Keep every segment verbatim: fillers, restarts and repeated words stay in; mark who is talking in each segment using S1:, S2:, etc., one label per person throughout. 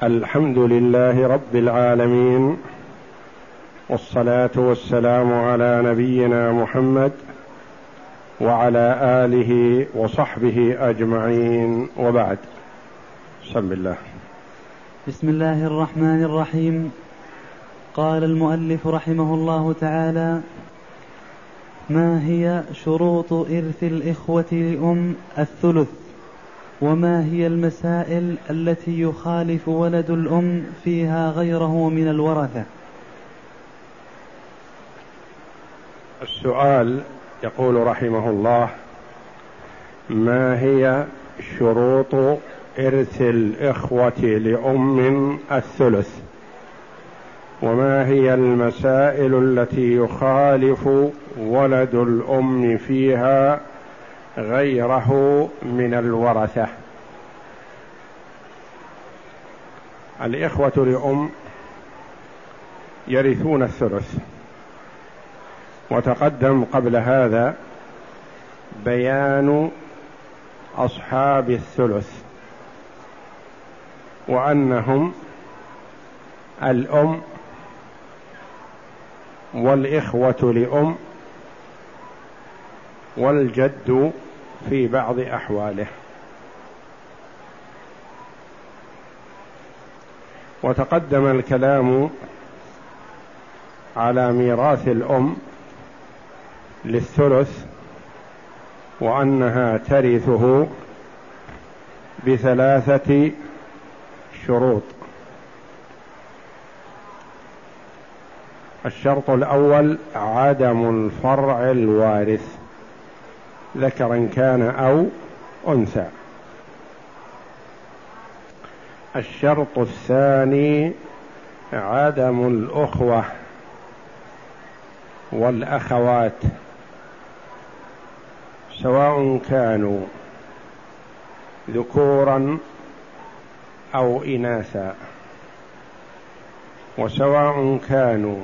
S1: الحمد لله رب العالمين، والصلاة والسلام على نبينا محمد وعلى آله وصحبه أجمعين، وبعد. بسم الله.
S2: بسم الله الرحمن الرحيم. قال المؤلف رحمه الله تعالى: ما هي شروط إرث الإخوة لأم الثلث؟ وما هي المسائل التي يخالف ولد الأم فيها غيره من الورثة؟
S1: السؤال يقول رحمه الله: ما هي شروط إرث الإخوة لأم الثلث؟ وما هي المسائل التي يخالف ولد الأم فيها غيره من الورثة؟ الإخوة لأم يرثون الثلث، وتقدم قبل هذا بيان أصحاب الثلث، وأنهم الأم والإخوة لأم والجد في بعض أحواله. وتقدم الكلام على ميراث الأم للثلث، وأنها ترثه بثلاثة شروط. الشرط الأول عدم الفرع الوارث، ذكرا كان أو أنثى. الشرط الثاني عدم الأخوة والأخوات، سواء كانوا ذكورا أو إناثا، وسواء كانوا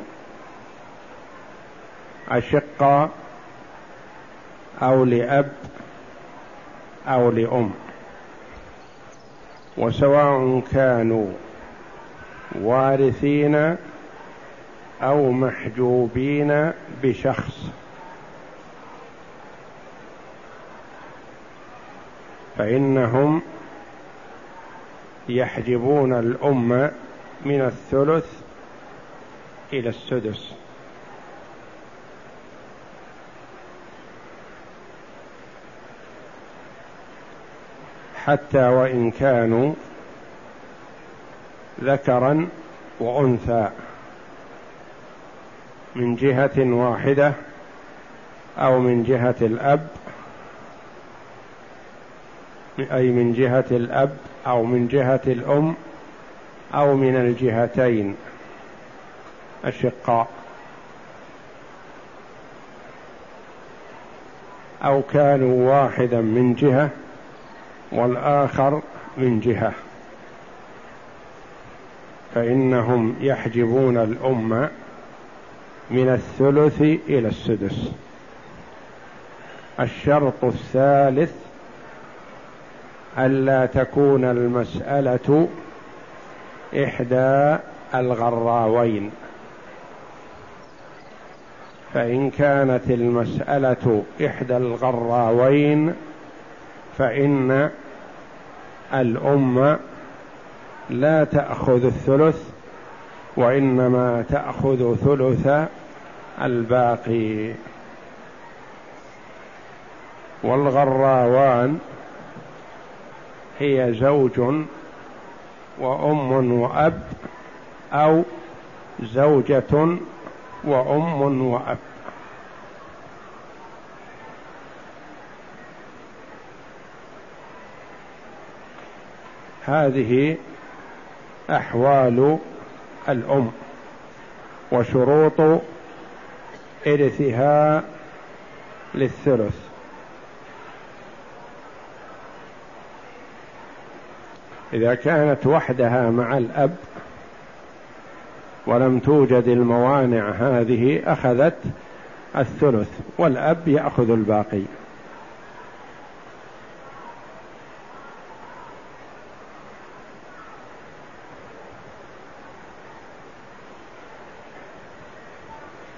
S1: أشقاء أو لأب أو لأم، وسواء كانوا وارثين أو محجوبين بشخص، فإنهم يحجبون الأم من الثلث إلى السدس. حتى وإن كانوا ذكرا وأنثى من جهة واحدة، أو من جهة الأب، أي من جهة الأب أو من جهة الأم، أو من الجهتين أشقاء، أو كانوا واحدا من جهة والآخر من جهة، فإنهم يحجبون الأم من الثلث إلى السدس. الشرط الثالث ألا تكون المسألة إحدى الغراوين، فإن كانت المسألة إحدى الغراوين فإن الأم لا تأخذ الثلث، وإنما تأخذ ثلث الباقي. والغراوان هي زوج وأم وأب، أو زوجة وأم وأب. هذه أحوال الأم وشروط إرثها للثلث. إذا كانت وحدها مع الأب ولم توجد الموانع هذه أخذت الثلث، والأب يأخذ الباقي.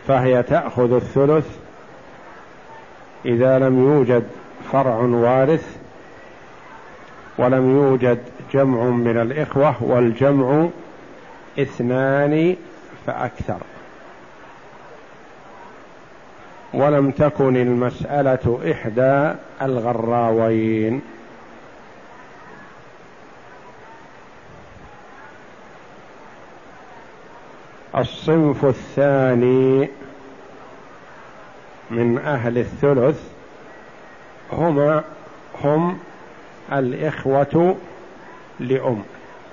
S1: فهي تأخذ الثلث إذا لم يوجد فرع وارث ولم يوجد جمع من الإخوة، والجمع اثنان فأكثر، ولم تكن المسألة إحدى الغراوين. الصنف الثاني من أهل الثلث هما هم الإخوة لأم،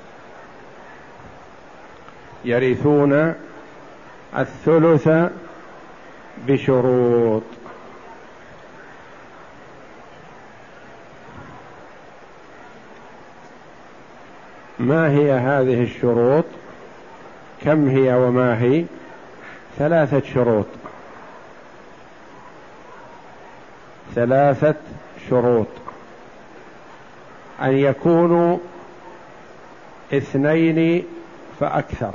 S1: يرثون الثلث بشروط. ما هي هذه الشروط؟ كم هي وما هي؟ ثلاثة شروط، ثلاثة شروط: أن يكونوا اثنين فأكثر،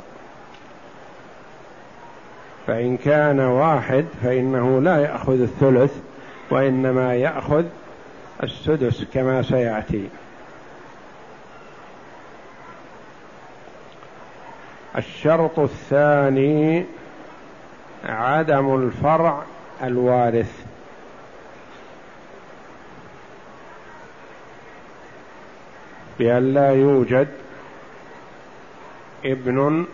S1: فإن كان واحد فإنه لا يأخذ الثلث وإنما يأخذ السدس كما سيأتي. الشرط الثاني عدم الفرع الوارث، بأن لا يوجد ابن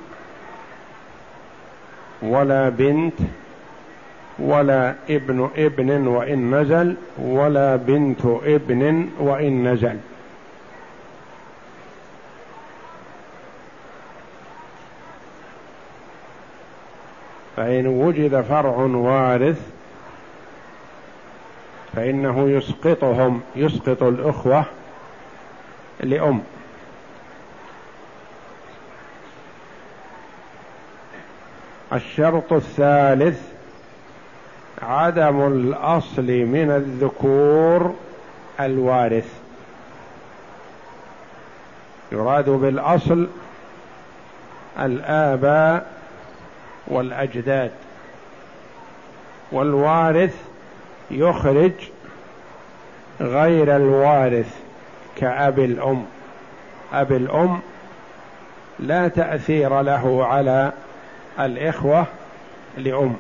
S1: ولا بنت ولا ابن ابن وإن نزل ولا بنت ابن وإن نزل. فإن وجد فرع وارث فإنه يسقطهم، يسقط الأخوة لأم. الشرط الثالث عدم الأصل من الذكور الوارث، يراد بالأصل الآباء والأجداد، والوارث يخرج غير الوارث كأب الأم. أب الأم لا تأثير له على الإخوة لأم.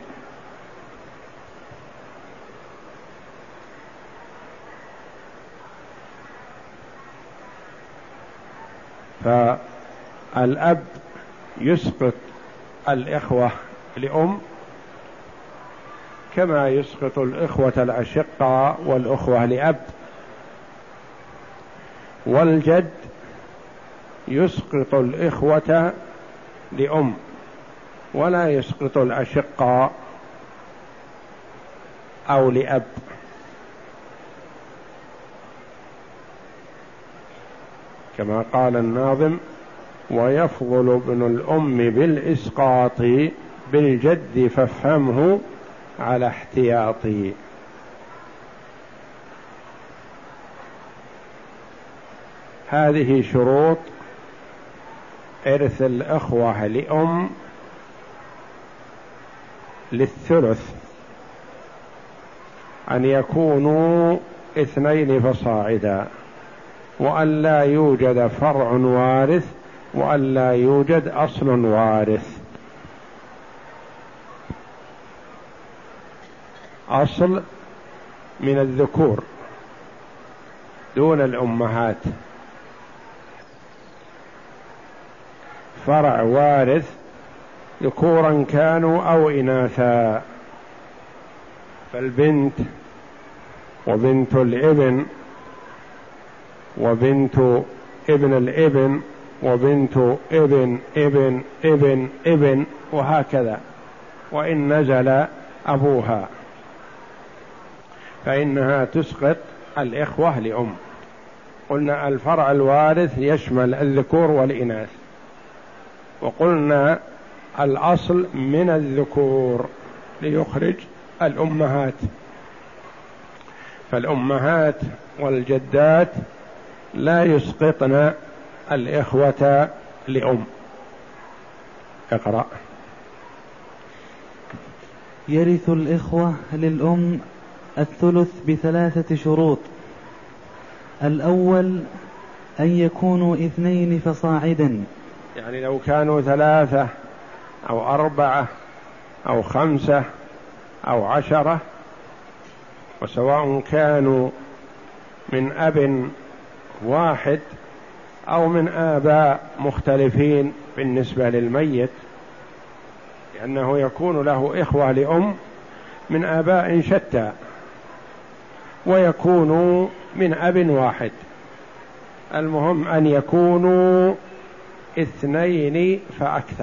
S1: فالأب يسقط الإخوة لأم كما يسقط الإخوة الأشقاء والأخوة لأب، والجد يسقط الإخوة لأم ولا يسقط الأشقاء أو لأب. كما قال الناظم: ويفضل ابن الأم بالإسقاط بالجد فافهمه على احتياطي. هذه شروط إرث الأخوة لأم للثلث: أن يكونوا اثنين فصاعدا، وأن لا يوجد فرع وارث، وأن لا يوجد أصل وارث. أصل من الذكور دون الأمهات، فرع وارث ذكورا كانوا أو إناثا، فالبنت وبنت الابن وبنت ابن الابن وبنت ابن ابن ابن ابن وهكذا، وإن نزل أبوها فإنها تسقط الإخوة لأم. قلنا الفرع الوارث يشمل الذكور والإناث، وقلنا الأصل من الذكور ليخرج الأمهات، فالأمهات والجدات لا يسقطن الإخوة لأم. اقرأ.
S2: يرث الإخوة للأم الثلث بثلاثة شروط. الأول أن يكونوا اثنين فصاعدا،
S1: يعني لو كانوا ثلاثة أو أربعة أو خمسة أو عشرة، وسواء كانوا من أب واحد أو من آباء مختلفين بالنسبة للميت، لأنه يكون له إخوة لأم من آباء شتى ويكونوا من أب واحد. المهم أن يكونوا اثنين فأكثر.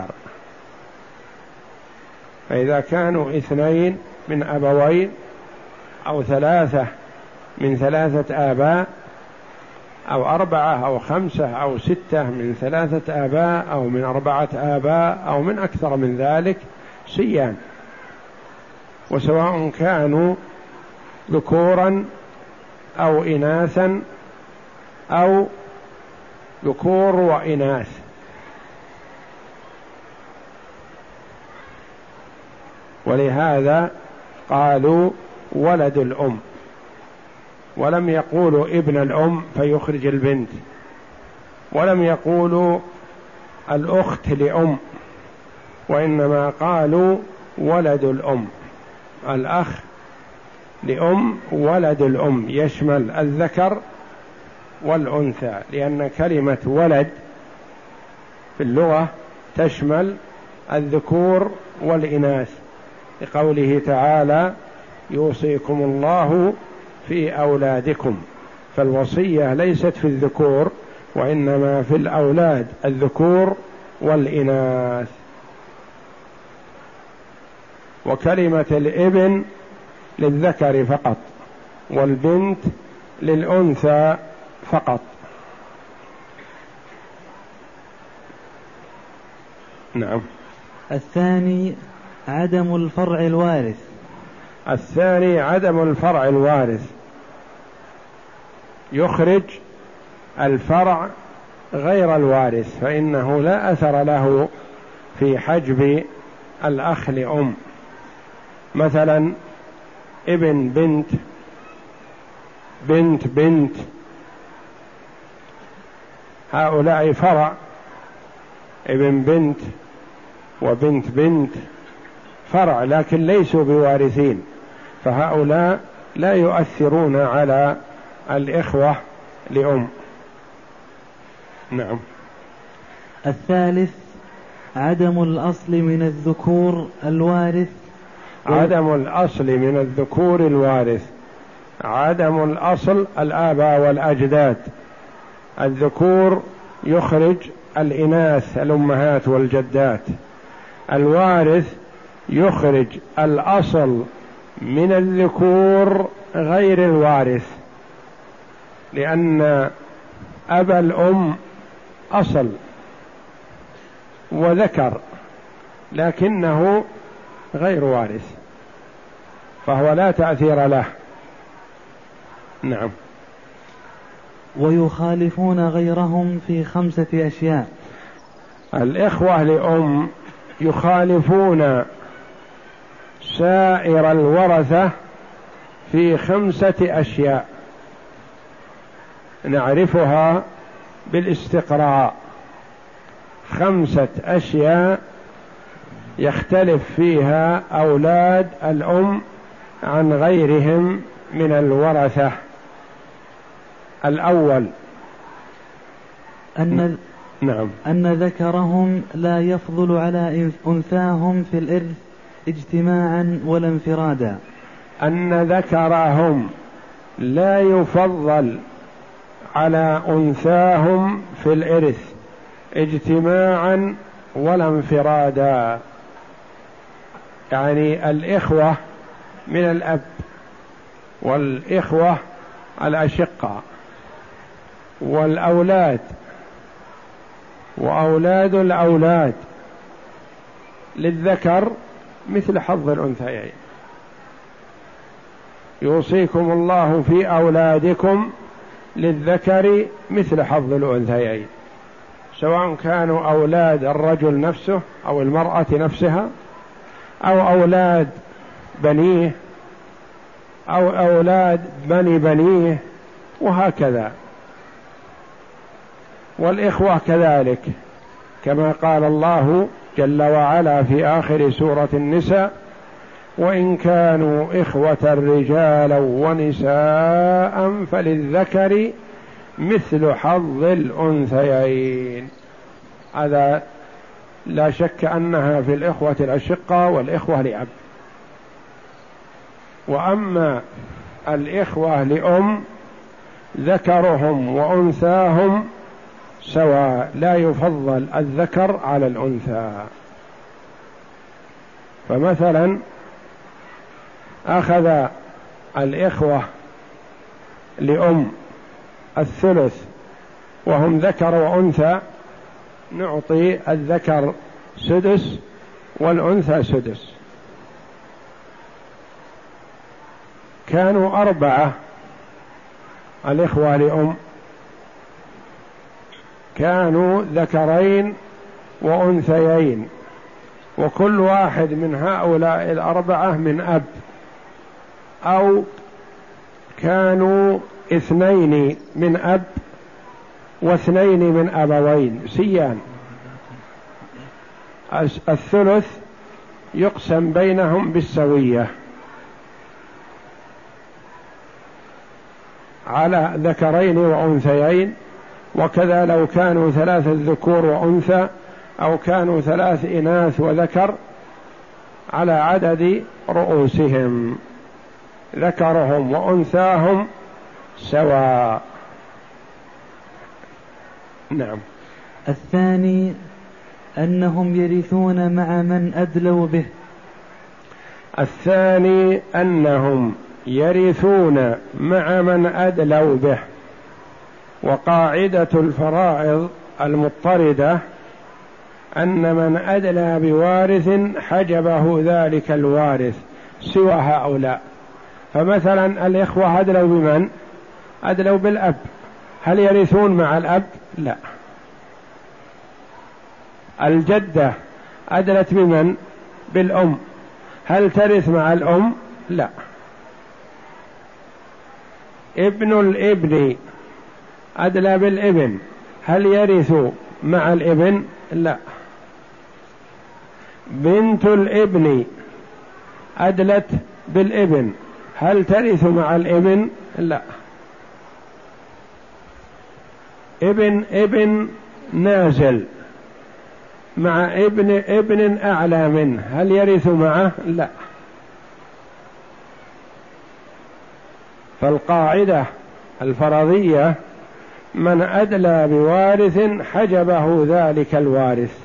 S1: فإذا كانوا اثنين من أبوين أو ثلاثة من ثلاثة آباء أو أربعة أو خمسة أو ستة من ثلاثة آباء أو من أربعة آباء أو من أكثر من ذلك سيان، وسواء كانوا ذكورا أو إناثا أو ذكور وإناث. ولهذا قالوا ولد الأم، ولم يقولوا ابن الأم فيخرج البنت، ولم يقولوا الأخت لأم، وإنما قالوا ولد الأم. الأخ لأم ولد الأم يشمل الذكر والأنثى، لأن كلمة ولد في اللغة تشمل الذكور والإناث، لقوله تعالى يوصيكم الله في أولادكم، فالوصية ليست في الذكور وإنما في الأولاد الذكور والإناث. وكلمة الابن للذكر فقط، والبنت للأنثى فقط. نعم.
S2: الثاني عدم الفرع الوارث.
S1: الثاني عدم الفرع الوارث، يخرج الفرع غير الوارث، فإنه لا أثر له في حجب الأخ لأم. مثلا ابن بنت، بنت بنت، هؤلاء فرع، ابن بنت وبنت بنت فرع، لكن ليسوا بوارثين، فهؤلاء لا يؤثرون على الإخوة لأم. نعم.
S2: الثالث عدم الأصل من الذكور الوارث.
S1: عدم الأصل من الذكور الوارث، عدم الأصل الآباء والأجداد. الذكور يخرج الإناث الأمهات والجدات، الوارث يخرج الأصل من الذكور غير الوارث، لأن أبا الأم أصل وذكر لكنه غير وارث، فهو لا تأثير له. نعم.
S2: ويخالفون غيرهم في خمسة أشياء.
S1: الإخوة لأم يخالفون سائر الورثة في خمسة أشياء نعرفها بالاستقراء. خمسة أشياء يختلف فيها أولاد الأم عن غيرهم من الورثة. الأول
S2: أن
S1: نعم
S2: أن ذكرهم لا يفضل على أنثاهم في الإرث اجتماعا ولا انفرادا.
S1: أن ذكرهم لا يفضل على أنثاهم في الإرث اجتماعا ولا انفرادا، يعني الإخوة من الأب والإخوة الأشقاء والأولاد وأولاد الأولاد للذكر مثل حظ الأنثيين. يوصيكم الله في أولادكم للذكر مثل حظ الأنثيين، سواء كانوا أولاد الرجل نفسه أو المرأة نفسها أو أولاد بنيه أو أولاد بني بنيه، وهكذا. والإخوة كذلك، كما قال الله جل وعلا في آخر سورة النساء: وإن كانوا إخوة رجالا ونساء فللذكر مثل حظ الأنثيين. هذا لا شك أنها في الإخوة الأشقة والإخوة لأب. وأما الإخوة لأم ذكرهم وأنثاهم سواء، لا يفضل الذكر على الأنثى. فمثلا أخذ الإخوة لأم الثلث وهم ذكر وأنثى، نعطي الذكر سدس والأنثى سدس. كانوا أربعة الإخوة لأم، كانوا ذكرين وأنثيين، وكل واحد من هؤلاء الأربعة من أب، أو كانوا اثنين من أب واثنين من أبوين سيان، الثلث يقسم بينهم بالسوية على ذكرين وأنثيين. وكذا لو كانوا ثلاثة ذكور وأنثى أو كانوا ثلاث إناث وذكر على عدد رؤوسهم، ذكرهم وأنثاهم سواء. نعم.
S2: الثاني أنهم يرثون مع من أدلوا به.
S1: الثاني أنهم يرثون مع من أدلوا به. وقاعدة الفرائض المضطردة أن من أدلى بوارث حجبه ذلك الوارث سوى هؤلاء. فمثلا الإخوة أدلوا بمن؟ أدلوا بالأب، هل يرثون مع الأب؟ لا. الجدة أدلت بمن؟ بالأم، هل ترث مع الأم؟ لا. ابن الابن أدلى بالابن، هل يرث مع الابن؟ لا. بنت الابن أدلت بالابن، هل ترث مع الابن؟ لا. ابن ابن نازل مع ابن ابن أعلى منه، هل يرث معه؟ لا. فالقاعدة الفرضية من أدلى بوارث حجبه ذلك الوارث،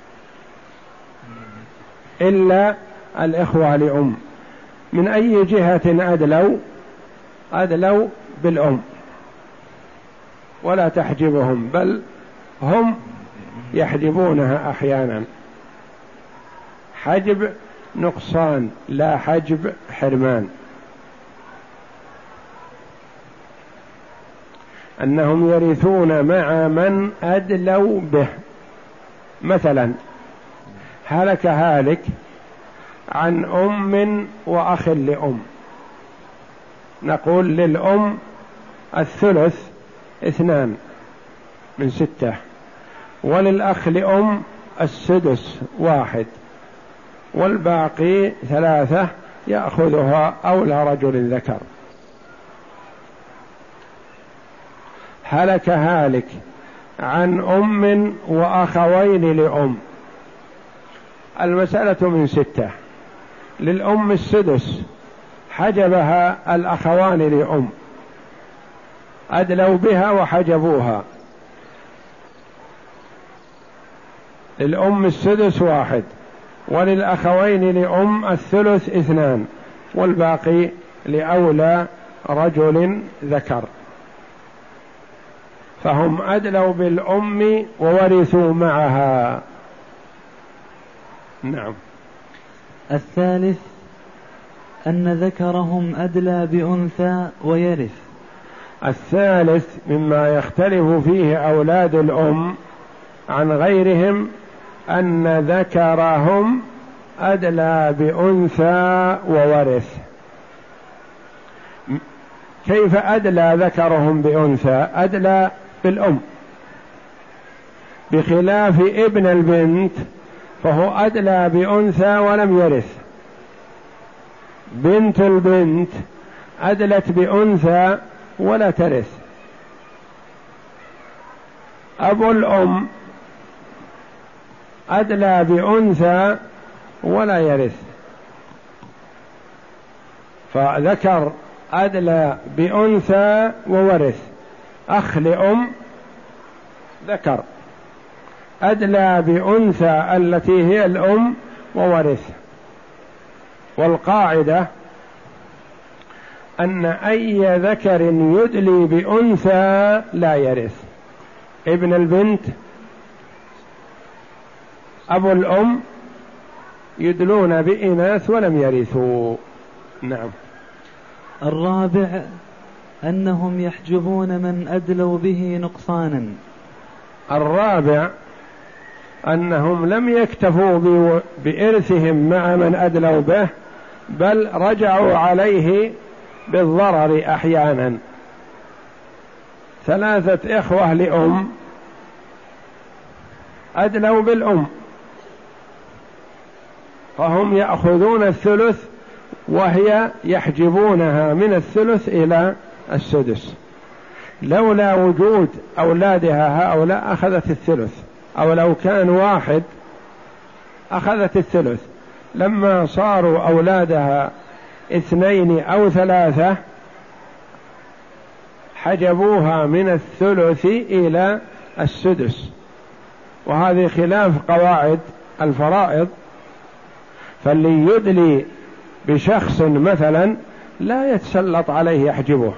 S1: إلا الإخوة لأم. من أي جهة أدلوا؟ أدلوا بالأم ولا تحجبهم، بل هم يحجبونها أحيانا، حجب نقصان لا حجب حرمان. أنهم يرثون مع من أدلوا به. مثلا هلك هالك عن أم وأخ لأم، نقول للأم الثلث اثنان من ستة، وللأخ لأم السدس واحد، والباقي ثلاثة يأخذها أولى رجل ذكر. هلك هالك عن أم وأخوين لأم، المسألة من ستة، للأم السدس حجبها الأخوان لأم، أدلوا بها وحجبوها. للأم السدس واحد، وللأخوين لأم الثلث اثنان، والباقي لأولى رجل ذكر. فهم أدلوا بالأم وورثوا معها. نعم.
S2: الثالث أن ذكرهم أدلى بأنثى ويرث.
S1: الثالث مما يختلف فيه أولاد الأم عن غيرهم أن ذكرهم أدلى بأنثى وورث. كيف أدلى ذكرهم بأنثى؟ أدلى بالأم، بخلاف ابن البنت فهو أدلى بأنثى ولم يرث. بنت البنت أدلت بأنثى ولا ترث. أبو الأم أدلى بأنثى ولا يرث. فذكر أدلى بأنثى وورث. أخ لأم ذكر أدلى بأنثى التي هي الأم وورث. والقاعدة أن أي ذكر يدلي بأنثى لا يرث. ابن البنت، أبو الأم يدلون بإناث ولم يرثوا. نعم.
S2: الرابع أنهم يحجبون من أدلوا به نقصانا.
S1: الرابع أنهم لم يكتفوا بإرثهم مع من أدلوا به، بل رجعوا عليه بالضرر أحيانا. ثلاثة إخوة لأم أدلوا بالأم، فهم يأخذون الثلث وهي يحجبونها من الثلث إلى السدس. لولا وجود أولادها هؤلاء أخذت الثلث، أو لو كان واحد أخذت الثلث. لما صاروا أولادها اثنين أو ثلاثة حجبوها من الثلث إلى السدس، وهذه خلاف قواعد الفرائض. فاللي يدلي بشخص مثلا لا يتسلط عليه يحجبه.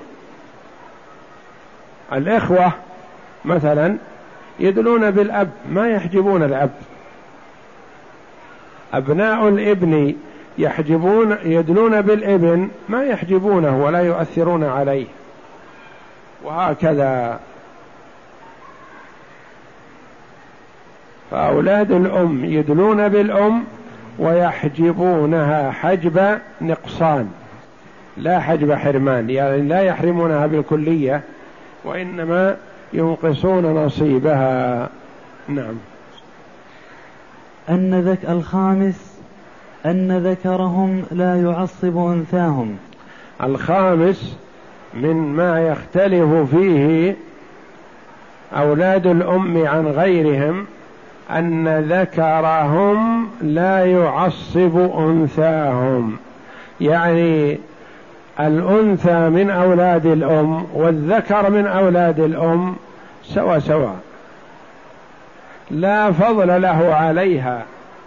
S1: الإخوة مثلا يدلون بالأب ما يحجبون الأب. أبناء الابن يحجبون يدلون بالابن ما يحجبونه ولا يؤثرون عليه، وهكذا. فأولاد الأم يدلون بالأم ويحجبونها حجب نقصان لا حجب حرمان، يعني لا يحرمونها بالكلية وإنما ينقصون نصيبها. نعم.
S2: أن ذك الخامس أن ذكرهم لا يعصب أنثاهم.
S1: الخامس من ما يختلف فيه أولاد الأم عن غيرهم أن ذكرهم لا يعصب أنثاهم، يعني الأنثى من أولاد الأم والذكر من أولاد الأم سوا سوا، لا فضل له عليها،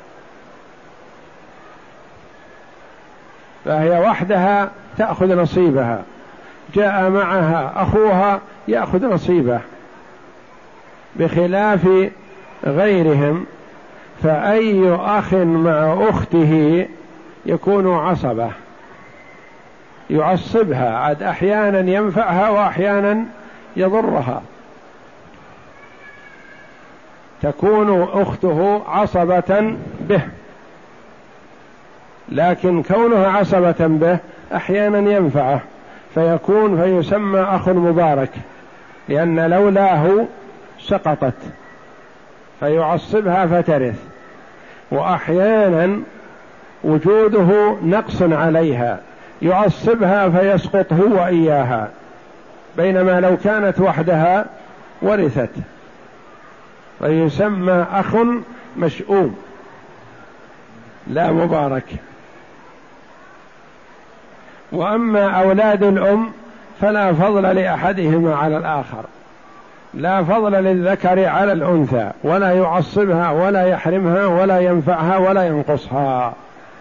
S1: فهي وحدها تأخذ نصيبها، جاء معها أخوها يأخذ نصيبه، بخلاف غيرهم. فأي أخ مع أخته يكون عصبة يعصبها، عاد أحيانا ينفعها وأحيانا يضرها، تكون أخته عصبة به، لكن كونها عصبة به أحيانا ينفعه فيكون فيسمى أخ مبارك، لأن لولاه سقطت فيعصبها فترث. وأحيانا وجوده نقص عليها يعصبها فيسقط هو إياها، بينما لو كانت وحدها ورثت، فيسمى أخ مشؤوم لا مبارك. وأما أولاد الأم فلا فضل لأحدهما على الآخر، لا فضل للذكر على الأنثى، ولا يعصبها ولا يحرمها ولا ينفعها ولا ينقصها.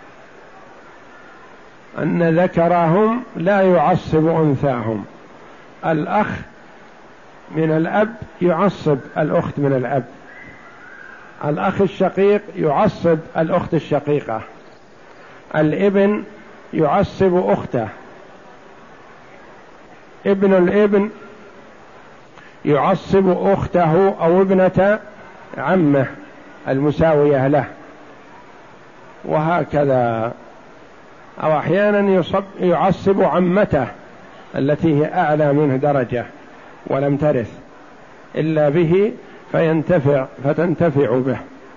S1: أن ذكرهم لا يعصب أنثاهم. الأخ من الأب يعصب الأخت من الأب، الأخ الشقيق يعصب الأخت الشقيقة، الابن يعصب أخته، ابن الابن يعصب أخته أو ابنة عمه المساوية له، وهكذا. أو أحيانا يصب يعصب عمته التي هي أعلى منه درجة ولم ترث إلا به فينتفع فتنتفع به.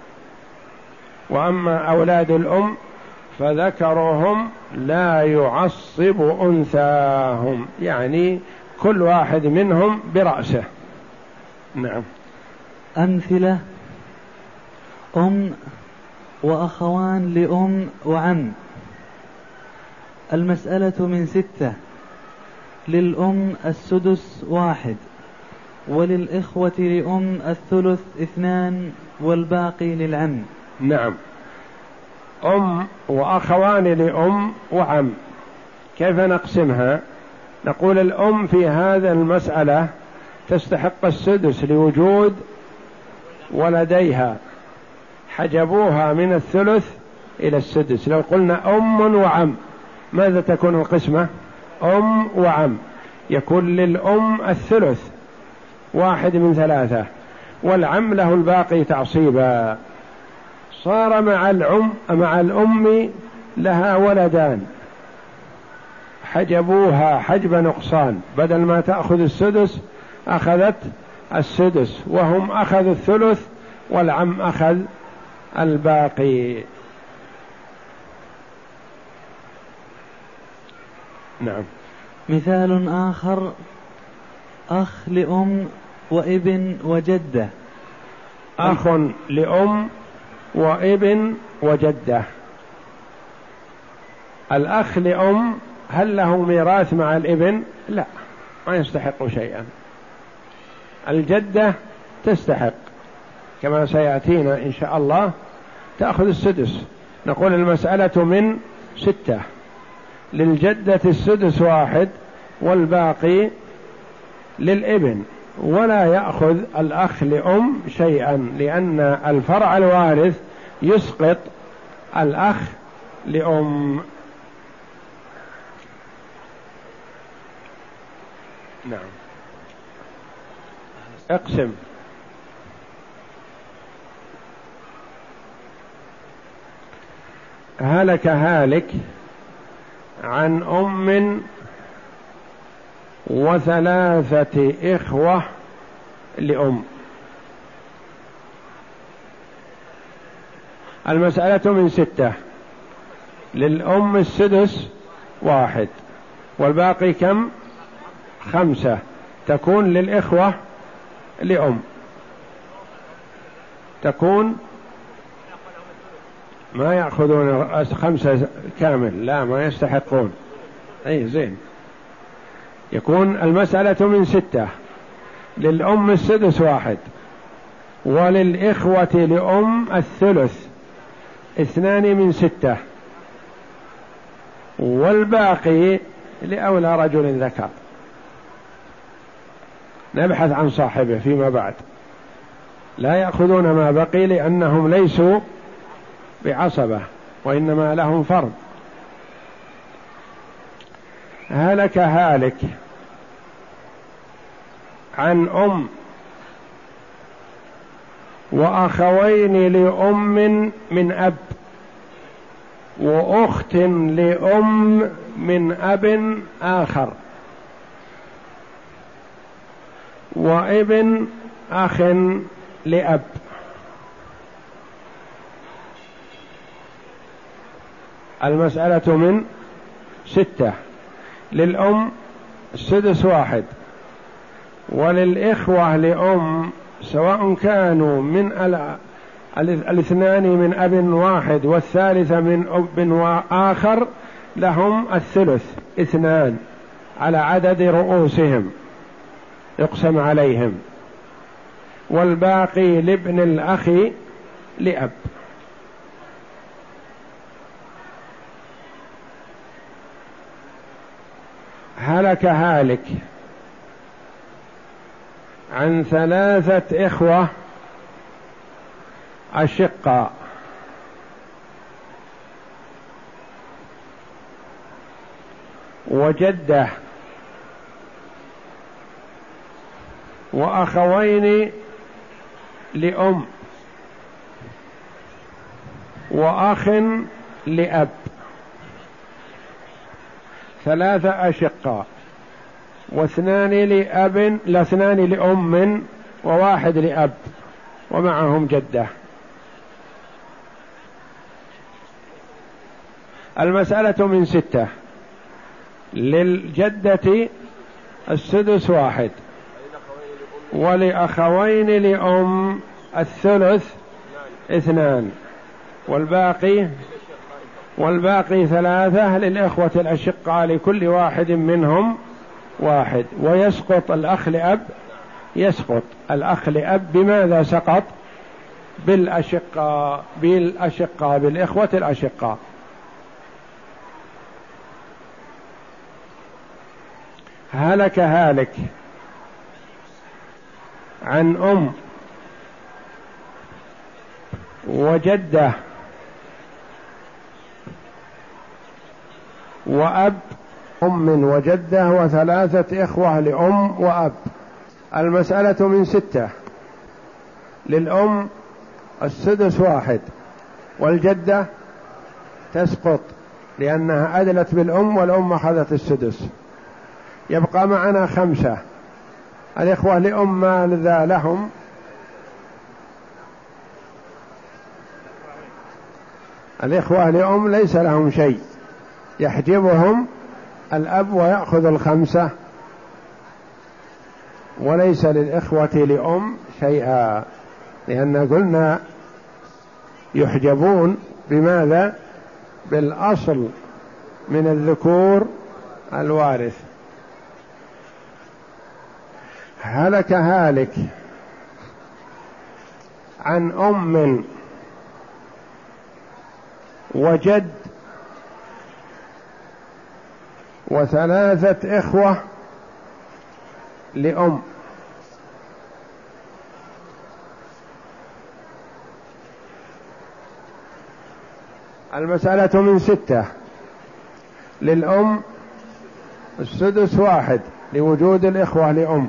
S1: وأما أولاد الأم فذكرهم لا يعصب أنثاهم، يعني كل واحد منهم برأسه. نعم.
S2: أمثلة: أم وأخوان لأم وعم. المسألة من ستة: للأم السدس واحد، وللإخوة لأم الثلث اثنان، والباقي للعم.
S1: نعم. أم وأخوان لأم وعم كيف نقسمها؟ نقول الأم في هذا المسألة تستحق السدس لوجود ولديها، حجبوها من الثلث إلى السدس. لو قلنا أم وعم ماذا تكون القسمة؟ أم وعم، يكون للأم الثلث واحد من ثلاثة، والعم له الباقي تعصيبا. صار مع العم مع الأم لها ولدان حجبوها حجب نقصان، بدل ما تأخذ السدس أخذت السدس، وهم أخذوا الثلث والعم أخذ الباقي. نعم.
S2: مثال آخر: أخ لأم وابن وجدة.
S1: أخ لأم وابن وجدة. الأخ لأم هل له ميراث مع الابن؟ لا، ما يستحق شيئا. الجدة تستحق كما سيأتينا إن شاء الله، تأخذ السدس. نقول المسألة من ستة: للجدة السدس واحد، والباقي للابن، ولا يأخذ الأخ لأم شيئا، لأن الفرع الوارث يسقط الأخ لأم. نعم. اقسم. هلك هالك عن أم وثلاثة إخوة لأم. المسألة من ستة: للأم السدس واحد، والباقي كم؟ خمسة، تكون للإخوة لأم، تكون ما يأخذون خمسة كامل، لا ما يستحقون. أي زين. يكون المسألة من ستة: للأم السدس واحد، وللإخوة لأم الثلث اثنان من ستة، والباقي لأولى رجل ذكر. نبحث عن صاحبه فيما بعد. لا يأخذون ما بقي لأنهم ليسوا بعصبة، وإنما لهم فرض. هلك هالك عن أم وأخوين لأم من أب، وأخت لأم من أب آخر، وابن أخ لأب. المسألة من ستة: للأم السدس واحد، وللإخوة لأم سواء كانوا من الاثنان من أب واحد والثالث من أب آخر لهم الثلث اثنان على عدد رؤوسهم يقسم عليهم، والباقي لابن الأخ لأب. هلك هالك عن ثلاثة إخوة أشقاء، وجدة، وأخوين لأم، وأخ لأب، ثلاثة أشقاء، واثنان لأب لا اثنان لأم وواحد لأب، ومعهم جدة. المسألة من ستة. للجدة السدس واحد، ولأخوين لأم الثلث اثنان، والباقي والباقي ثلاثة للإخوة الأشقاء لكل واحد منهم واحد. ويسقط الأخ لأب، يسقط الأخ لأب بماذا سقط؟ بالأشقاء بالأشقاء بالإخوة الأشقاء. هلك هالك عن أم وجدة وأب، أم وجدة وثلاثة إخوة لأم وأب. المسألة من ستة. للأم السدس واحد، والجدة تسقط لأنها أدلت بالأم والأم أخذت السدس. يبقى معنا خمسة. الإخوة لأم ماذا لهم؟ الإخوة لأم ليس لهم شيء، يحجبهم الأب ويأخذ الخمسة، وليس للإخوة لأم شيئا، لأن قلنا يحجبون بماذا؟ بالأصل من الذكور الوارث. هلك هالك عن أم وجد وثلاثة إخوة لأم. المسألة من ستة. للأم السدس واحد لوجود الإخوة لأم،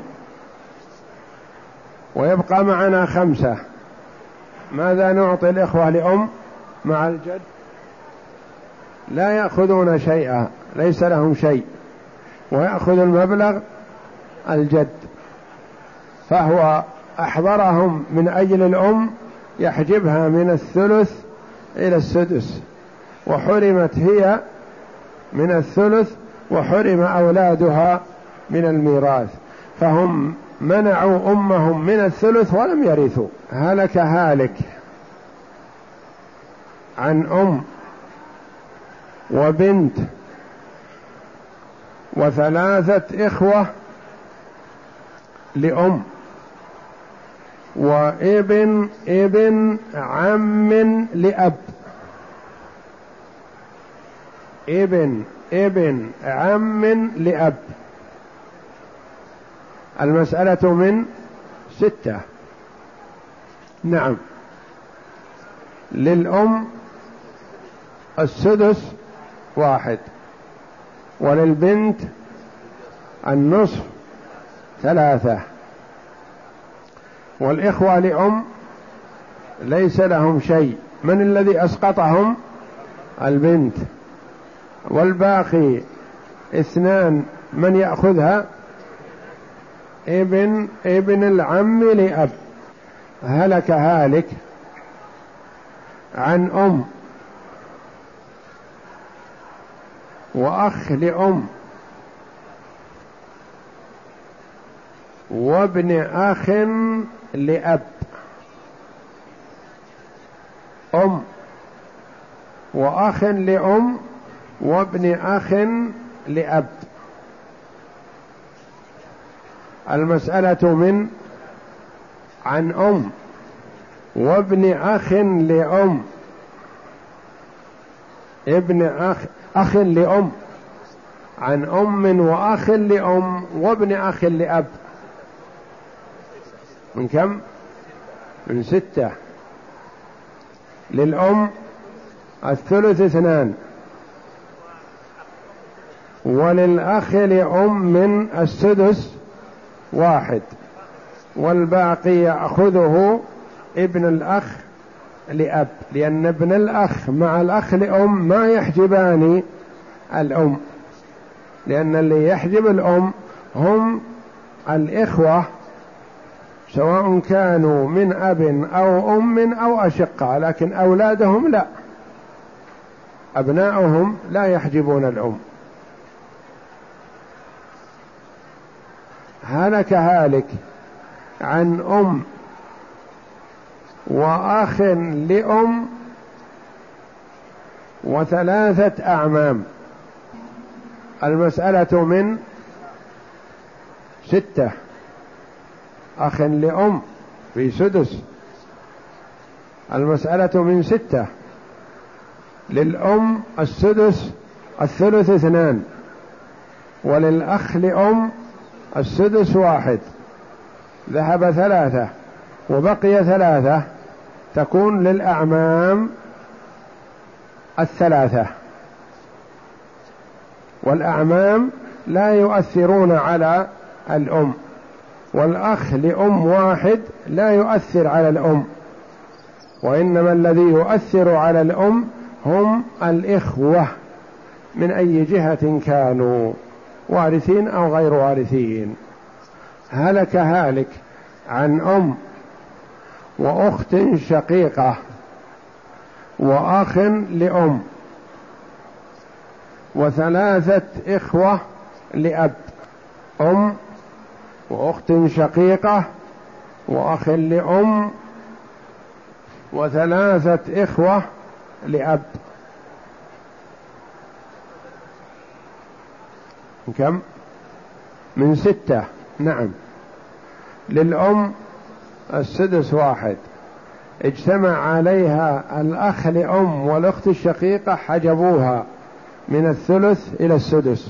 S1: ويبقى معنا خمسة. ماذا نعطي الإخوة لأم مع الجد؟ لا يأخذون شيئا، ليس لهم شيء، ويأخذ المبلغ الجد، فهو أحضرهم من أجل الأم، يحجبها من الثلث إلى السدس، وحرمت هي من الثلث، وحرم أولادها من الميراث، فهم منعوا أمهم من الثلث ولم يرثوا. هلك هالك عن أم وبنت وثلاثة إخوة لأم، وابن ابن عم لأب، ابن ابن عم لأب. المسألة من ستة. نعم. للأم السدس واحد، وللبنت النصف ثلاثة، والإخوة لأم ليس لهم شيء. من الذي أسقطهم؟ البنت، والباقي اثنان. من يأخذها؟ ابن ابن العم لأب. هلك هالك عن أم وأخ لأم وابن أخ لأب. أم وأخ لأم وابن أخ لأب. المسألة من عن أم وابن أخ لأم، ابن أخ أخ لأم، عن أم وأخ لأم وابن أخ لأب. من كم؟ من ستة. للأم الثلث اثنان، وللأخ لأم من السدس واحد، والباقي يأخذه ابن الأخ لأب، لأن ابن الأخ مع الأخ لأم ما يحجبان الأم، لأن اللي يحجب الأم هم الإخوة سواء كانوا من أب أو أم أو أشقة، لكن أولادهم لا، أبناؤهم لا يحجبون الأم. هلك هالك عن أم وأخ لأم وثلاثة أعمام. المسألة من ستة، أخ لأم في سدس، المسألة من ستة، للأم السدس الثلث اثنان، وللأخ لأم السدس واحد، ذهب ثلاثة وبقي ثلاثة، تكون للأعمام الثلاثة، والأعمام لا يؤثرون على الأم، والأخ لأم واحد لا يؤثر على الأم، وإنما الذي يؤثر على الأم هم الإخوة من أي جهة كانوا، وارثين أو غير وارثين. هلك هالك عن أم وأخت شقيقة وأخ لأم وثلاثة إخوة لأب، أم وأخت شقيقة وأخ لأم وثلاثة إخوة لأب. كم؟ من ستة. نعم. للأم السدس واحد، اجتمع عليها الأخ لأم والأخت الشقيقة حجبوها من الثلث إلى السدس.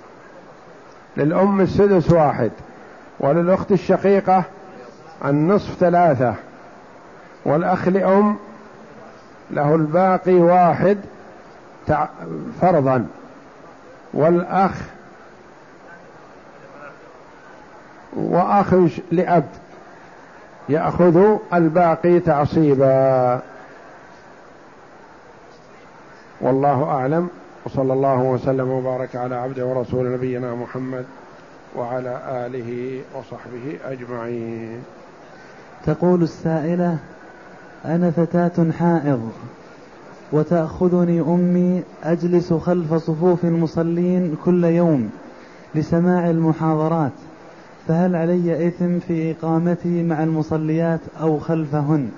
S1: للأم السدس واحد، وللأخت الشقيقة النصف ثلاثة، والأخ لأم له الباقي واحد فرضا، والأخ وأخ لأب يأخذ الباقي تعصيبا. والله أعلم، وصلى الله وسلم وبارك على عبده ورسول نبينا محمد وعلى آله وصحبه أجمعين.
S2: تقول السائلة: أنا فتاة حائض وتأخذني أمي أجلس خلف صفوف المصلين كل يوم لسماع المحاضرات، فهل علي إثم في إقامتي مع المصليات أو خلفهن؟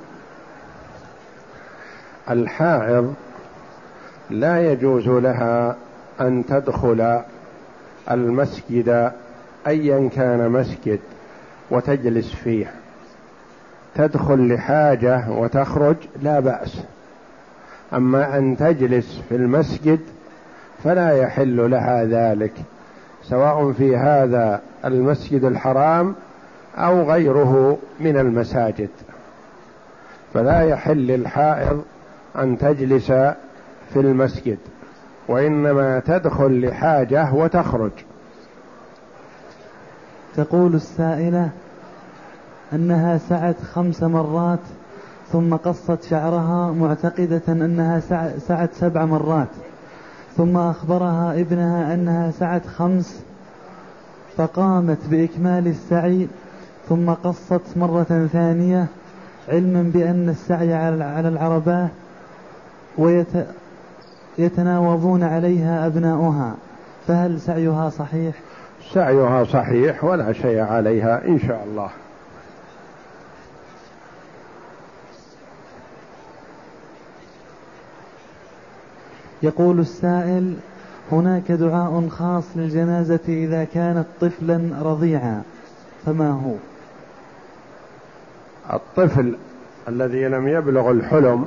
S1: الحائض لا يجوز لها أن تدخل المسجد أيا كان مسجد وتجلس فيه، تدخل لحاجة وتخرج لا بأس، أما أن تجلس في المسجد فلا يحل لها ذلك، سواء في هذا المسجد الحرام أو غيره من المساجد، فلا يحل للحائض أن تجلس في المسجد، وإنما تدخل لحاجة وتخرج.
S2: تقول السائلة أنها سعت خمس مرات ثم قصت شعرها معتقدة أنها سعت سبع مرات، ثم أخبرها ابنها أنها سعت خمس، فقامت بإكمال السعي ثم قصت مرة ثانية، علما بأن السعي على العربات ويتناوبون عليها أبناؤها، فهل سعيها صحيح؟
S1: سعيها صحيح ولا شيء عليها إن شاء الله.
S2: يقول السائل: هناك دعاء خاص للجنازة إذا كانت طفلا رضيعا، فما هو؟
S1: الطفل الذي لم يبلغ الحلم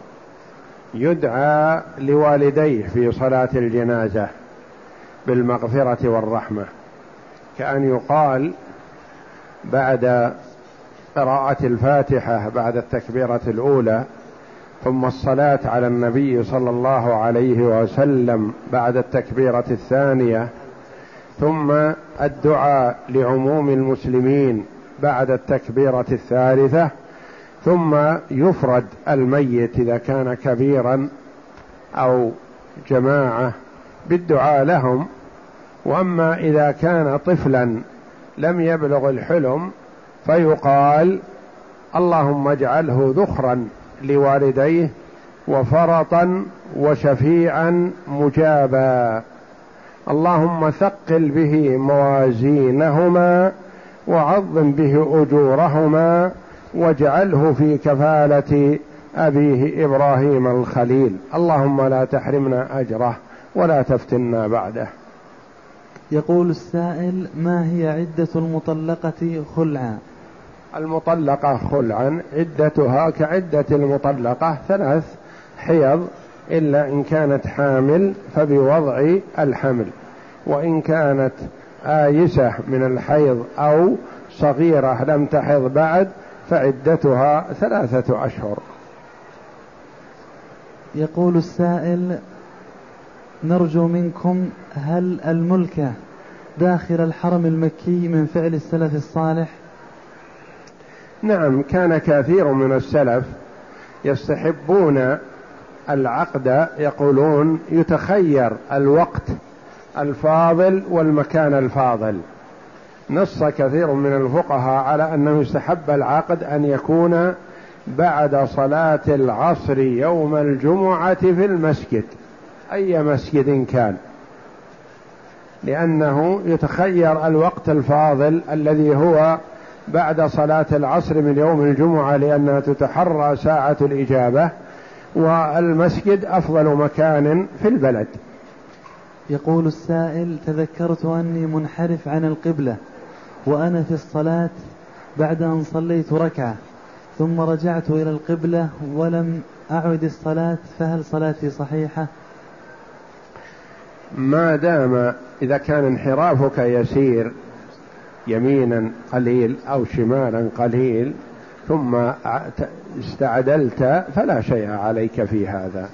S1: يدعى لوالديه في صلاة الجنازة بالمغفرة والرحمة، كأن يقال بعد قراءة الفاتحة بعد التكبيرة الأولى، ثم الصلاة على النبي صلى الله عليه وسلم بعد التكبيرة الثانية، ثم الدعاء لعموم المسلمين بعد التكبيرة الثالثة، ثم يفرد الميت إذا كان كبيرا أو جماعة بالدعاء لهم. وأما إذا كان طفلا لم يبلغ الحلم فيقال اللهم اجعله ذخرا لوالديه وفرطا وشفيعا مجابا، اللهم ثقل به موازينهما وعظم به أجورهما واجعله في كفالة أبيه إبراهيم الخليل، اللهم لا تحرمنا أجره ولا تفتنا بعده.
S2: يقول السائل: ما هي عدة المطلقة خلعا؟
S1: المطلقة خلعا عدتها كعدة المطلقة ثلاث حيض، إلا إن كانت حامل فبوضع الحمل، وإن كانت آيسة من الحيض أو صغيرة لم تحض بعد فعدتها ثلاثة أشهر.
S2: يقول السائل: نرجو منكم هل الملكة داخل الحرم المكي من فعل السلف الصالح؟
S1: نعم، كان كثير من السلف يستحبون العقد، يقولون يتخير الوقت الفاضل والمكان الفاضل. نص كثير من الفقهاء على أنه يستحب العقد أن يكون بعد صلاة العصر يوم الجمعة في المسجد، أي مسجد كان، لأنه يتخير الوقت الفاضل الذي هو بعد صلاة العصر من يوم الجمعة، لأنها تتحرى ساعة الإجابة، والمسجد أفضل مكان في البلد.
S2: يقول السائل: تذكرت أني منحرف عن القبلة وأنا في الصلاة بعد أن صليت ركعة، ثم رجعت إلى القبلة ولم أعد الصلاة، فهل صلاتي صحيحة؟
S1: ما دام إذا كان انحرافك يسير يمينا قليل أو شمالا قليل ثم استعدلت فلا شيء عليك في هذا.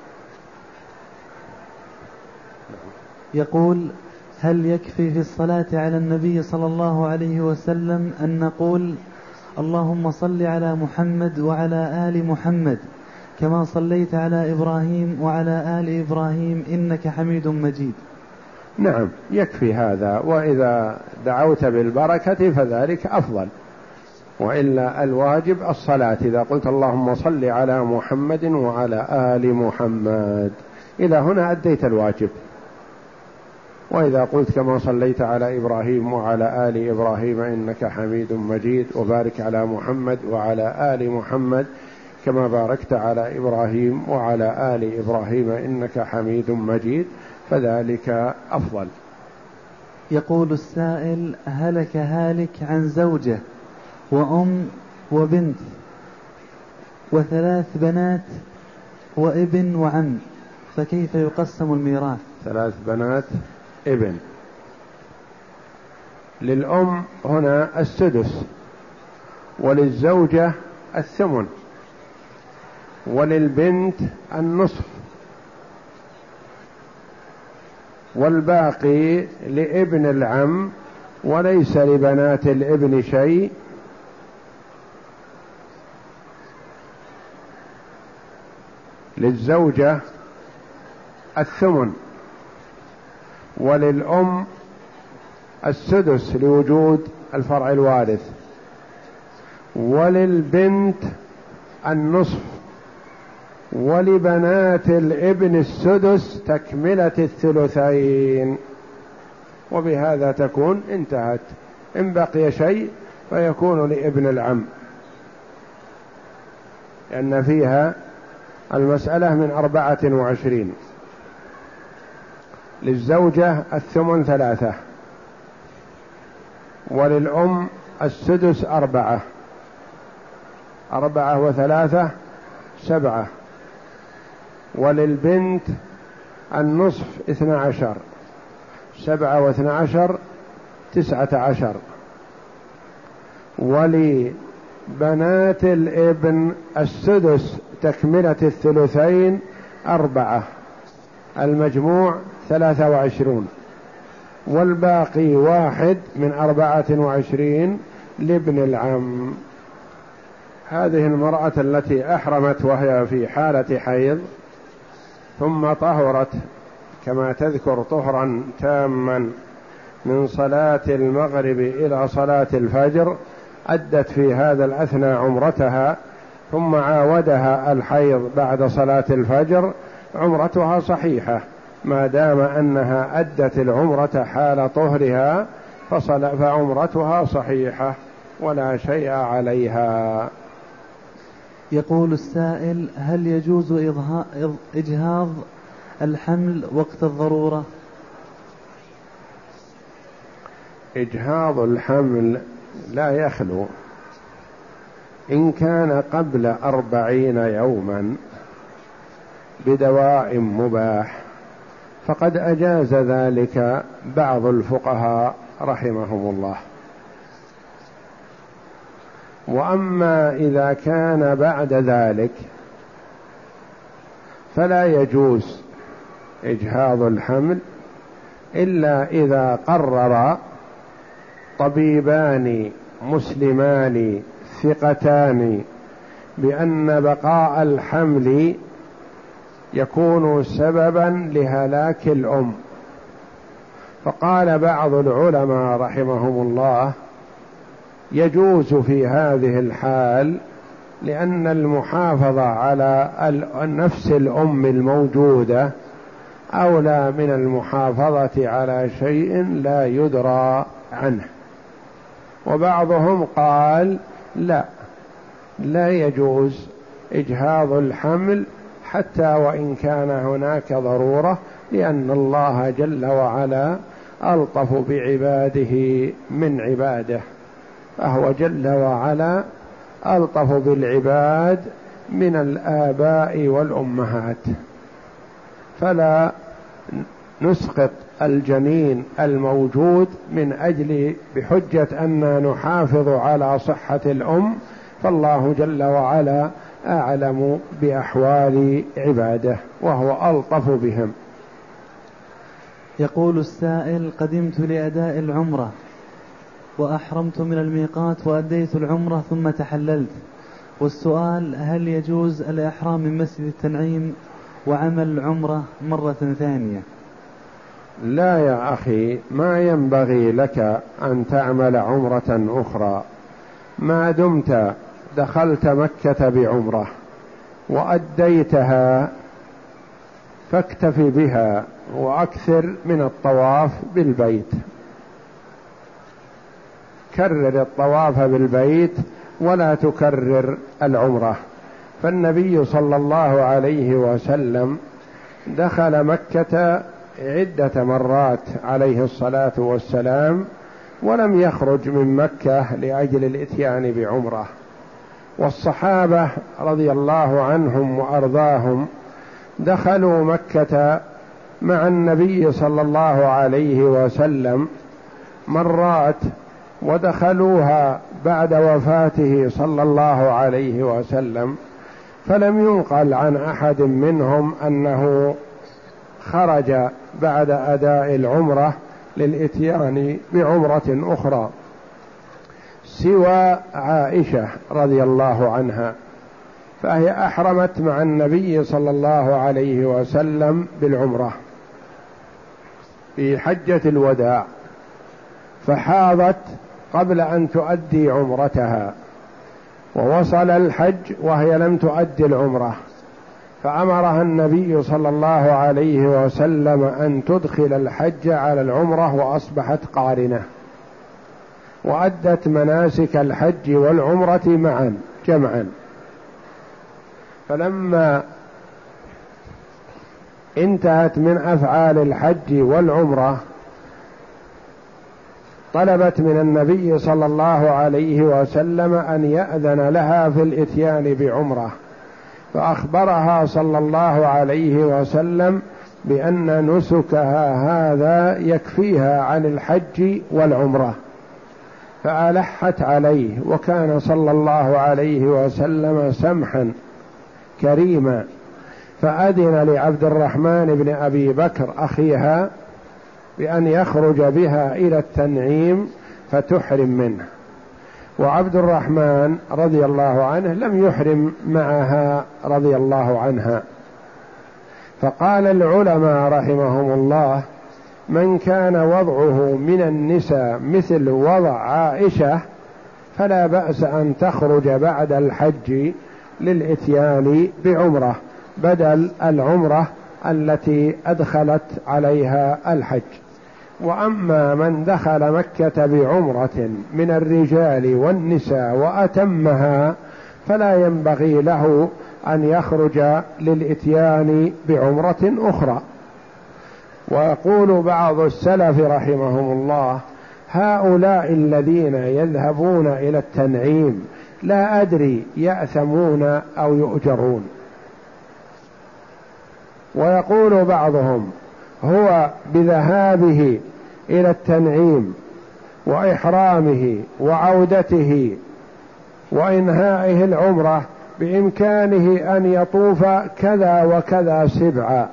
S2: يقول: هل يكفي في الصلاة على النبي صلى الله عليه وسلم أن نقول اللهم صل على محمد وعلى آل محمد كما صليت على إبراهيم وعلى آل إبراهيم إنك حميد مجيد؟
S1: نعم يكفي هذا، وإذا دعوت بالبركة فذلك أفضل، وإلا الواجب الصلاة. إذا قلت اللهم صل على محمد وعلى آل محمد إلى هنا أديت الواجب. وإذا قلت كما صليت على إبراهيم وعلى آل إبراهيم إنك حميد مجيد وبارك على محمد وعلى آل محمد كما باركت على إبراهيم وعلى آل إبراهيم إنك حميد مجيد فذلك أفضل.
S2: يقول السائل: هلك هالك عن زوجة وأم وبنت وثلاث بنات وابن وعم، فكيف يقسم الميراث؟
S1: ثلاث بنات ابن. للأم هنا السدس، وللزوجة الثمن، وللبنت النصف، والباقي لابن العم، وليس لبنات الابن شيء. للزوجة الثمن، وللأم السدس لوجود الفرع الوارث، وللبنت النصف، ولبنات الابن السدس تكملة الثلثين. وبهذا تكون انتهت. إن بقي شيء فيكون لابن العم، لأن فيها المسألة من أربعة وعشرين. للزوجة الثمن ثلاثة، وللأم السدس أربعة، أربعة وثلاثة سبعة، وللبنت النصف اثنى عشر، سبعة واثنى عشر تسعة عشر، ولبنات الابن السدس تكملة الثلثين أربعة، المجموع ثلاثة وعشرون، والباقي واحد من أربعة وعشرين لابن العم. هذه المرأة التي أحرمت وهي في حالة حيض ثم طهرت كما تذكر طهرا تاما من صلاة المغرب إلى صلاة الفجر، أدت في هذا الأثناء عمرتها ثم عاودها الحيض بعد صلاة الفجر، عمرتها صحيحة ما دام أنها أدت العمرة حال طهرها، فعمرتها صحيحة ولا شيء عليها.
S2: يقول السائل: هل يجوز إجهاض الحمل وقت الضرورة؟
S1: إجهاض الحمل لا يخلو، إن كان قبل أربعين يوما بدواء مباح فقد أجاز ذلك بعض الفقهاء رحمهم الله. وأما إذا كان بعد ذلك فلا يجوز إجهاض الحمل إلا إذا قرر طبيبان مسلمان ثقتان بأن بقاء الحمل يكون سببا لهلاك الأم. فقال بعض العلماء رحمهم الله: يجوز في هذه الحال، لأن المحافظة على نفس الأم الموجودة أولى من المحافظة على شيء لا يدرى عنه. وبعضهم قال: لا لا يجوز إجهاض الحمل حتى وإن كان هناك ضرورة، لأن الله جل وعلا ألطف بعباده من عباده، فهو جل وعلا ألطف بالعباد من الآباء والأمهات، فلا نسقط الجنين الموجود من أجل بحجة أن نحافظ على صحة الأم، فالله جل وعلا أعلم بأحوال عباده وهو ألطف بهم.
S2: يقول السائل: قدمت لأداء العمرة وأحرمت من الميقات وأديت العمرة ثم تحللت، والسؤال: هل يجوز الإحرام من مسجد التنعيم وعمل العمرة مرة ثانية؟
S1: لا يا أخي، ما ينبغي لك أن تعمل عمرة أخرى ما دمت دخلت مكة بعمرة وأديتها، فاكتفي بها وأكثر من الطواف بالبيت. كرر الطواف بالبيت ولا تكرر العمرة. فالنبي صلى الله عليه وسلم دخل مكة عدة مرات عليه الصلاة والسلام ولم يخرج من مكة لأجل الإتيان بعمرة. والصحابة رضي الله عنهم وأرضاهم دخلوا مكة مع النبي صلى الله عليه وسلم مرات، ودخلوها بعد وفاته صلى الله عليه وسلم، فلم ينقل عن أحد منهم أنه خرج بعد أداء العمرة للإتيان بعمرة أخرى سوى عائشة رضي الله عنها، فهي أحرمت مع النبي صلى الله عليه وسلم بالعمرة في حجة الوداع، فحاضت قبل أن تؤدي عمرتها، ووصل الحج وهي لم تؤدي العمرة، فأمرها النبي صلى الله عليه وسلم أن تدخل الحج على العمرة، وأصبحت قارنة وأدت مناسك الحج والعمرة معا جمعا. فلما انتهت من أفعال الحج والعمرة طلبت من النبي صلى الله عليه وسلم أن يأذن لها في الإتيان بعمرة، فأخبرها صلى الله عليه وسلم بأن نسكها هذا يكفيها عن الحج والعمرة، فألحت عليه، وكان صلى الله عليه وسلم سمحا كريما، فأذن لعبد الرحمن بن أبي بكر أخيها بأن يخرج بها إلى التنعيم فتحرم منه. وعبد الرحمن رضي الله عنه لم يحرم معها رضي الله عنها. فقال العلماء رحمهم الله: من كان وضعه من النساء مثل وضع عائشة فلا بأس أن تخرج بعد الحج للإتيان بعمرة بدل العمرة التي أدخلت عليها الحج. وأما من دخل مكة بعمرة من الرجال والنساء وأتمها فلا ينبغي له أن يخرج للإتيان بعمرة أخرى. ويقول بعض السلف رحمهم الله: هؤلاء الذين يذهبون إلى التنعيم لا أدري يأثمون أو يؤجرون. ويقول بعضهم: هو بذهابه إلى التنعيم وإحرامه وعودته وإنهائه العمرة بإمكانه أن يطوف كذا وكذا سبعا،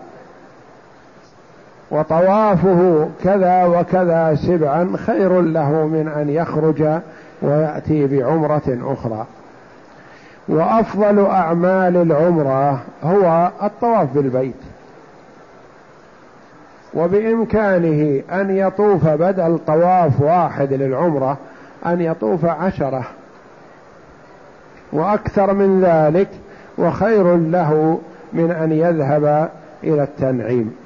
S1: وطوافه كذا وكذا سبعا خير له من أن يخرج ويأتي بعمرة أخرى. وأفضل أعمال العمرة هو الطواف بالبيت، وبإمكانه أن يطوف بدل طواف واحد للعمرة أن يطوف عشرة وأكثر من ذلك، وخير له من أن يذهب إلى التنعيم.